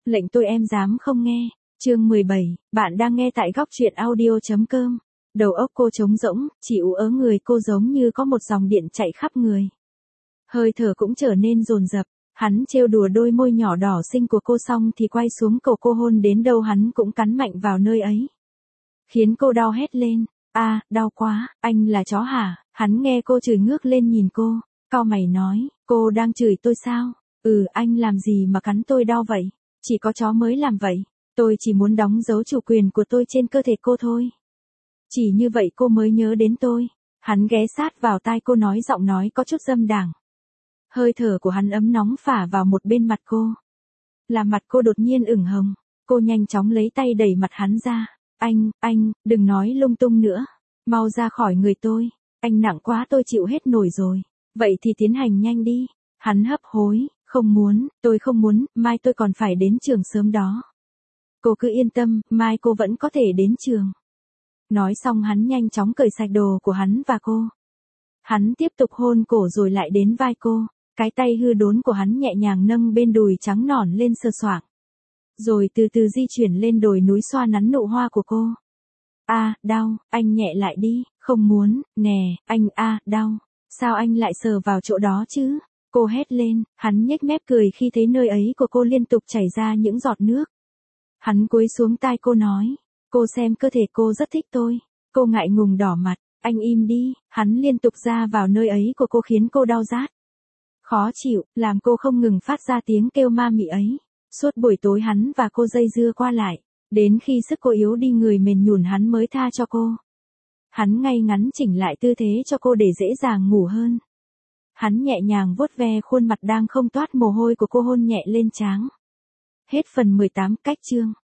Lệnh tôi em dám không nghe. Chương 17, bạn đang nghe tại góc truyện audio.com. Đầu óc cô trống rỗng, chỉ ú ớ người cô giống như có một dòng điện chạy khắp người. Hơi thở cũng trở nên dồn dập, hắn trêu đùa đôi môi nhỏ đỏ xinh của cô xong thì quay xuống cổ cô hôn đến đâu hắn cũng cắn mạnh vào nơi ấy. Khiến cô đau hét lên, đau quá, anh là chó hả? Hắn nghe cô chửi ngước lên nhìn cô, cau mày nói, cô đang chửi tôi sao? Anh làm gì mà cắn tôi đau vậy? Chỉ có chó mới làm vậy, tôi chỉ muốn đóng dấu chủ quyền của tôi trên cơ thể cô thôi. Chỉ như vậy cô mới nhớ đến tôi. Hắn ghé sát vào tai cô nói giọng nói có chút dâm đảng. Hơi thở của hắn ấm nóng phả vào một bên mặt cô. Làm mặt cô đột nhiên ửng hồng, cô nhanh chóng lấy tay đẩy mặt hắn ra. Anh, đừng nói lung tung nữa. Mau ra khỏi người tôi, anh nặng quá tôi chịu hết nổi rồi. Vậy thì tiến hành nhanh đi. Hắn hấp hối, tôi không muốn, mai tôi còn phải đến trường sớm đó. Cô cứ yên tâm, mai cô vẫn có thể đến trường. Nói xong hắn nhanh chóng cởi sạch đồ của hắn và cô. Hắn tiếp tục hôn cổ rồi lại đến vai cô. Cái tay hư đốn của hắn nhẹ nhàng nâng bên đùi trắng nõn lên sờ soạng. Rồi từ từ di chuyển lên đồi núi xoa nắn nụ hoa của cô. Đau, anh nhẹ lại đi, không muốn, nè, anh đau. Sao anh lại sờ vào chỗ đó chứ? Cô hét lên, hắn nhếch mép cười khi thấy nơi ấy của cô liên tục chảy ra những giọt nước. Hắn cúi xuống tai cô nói, cô xem cơ thể cô rất thích tôi. Cô ngại ngùng đỏ mặt, anh im đi, hắn liên tục ra vào nơi ấy của cô khiến cô đau rát. Khó chịu, làm cô không ngừng phát ra tiếng kêu ma mị ấy. Suốt buổi tối hắn và cô dây dưa qua lại, đến khi sức cô yếu đi người mềm nhũn hắn mới tha cho cô. Hắn ngay ngắn chỉnh lại tư thế cho cô để dễ dàng ngủ hơn. Hắn nhẹ nhàng vuốt ve khuôn mặt đang không toát mồ hôi của cô hôn nhẹ lên trán. Hết phần 18 cách chương.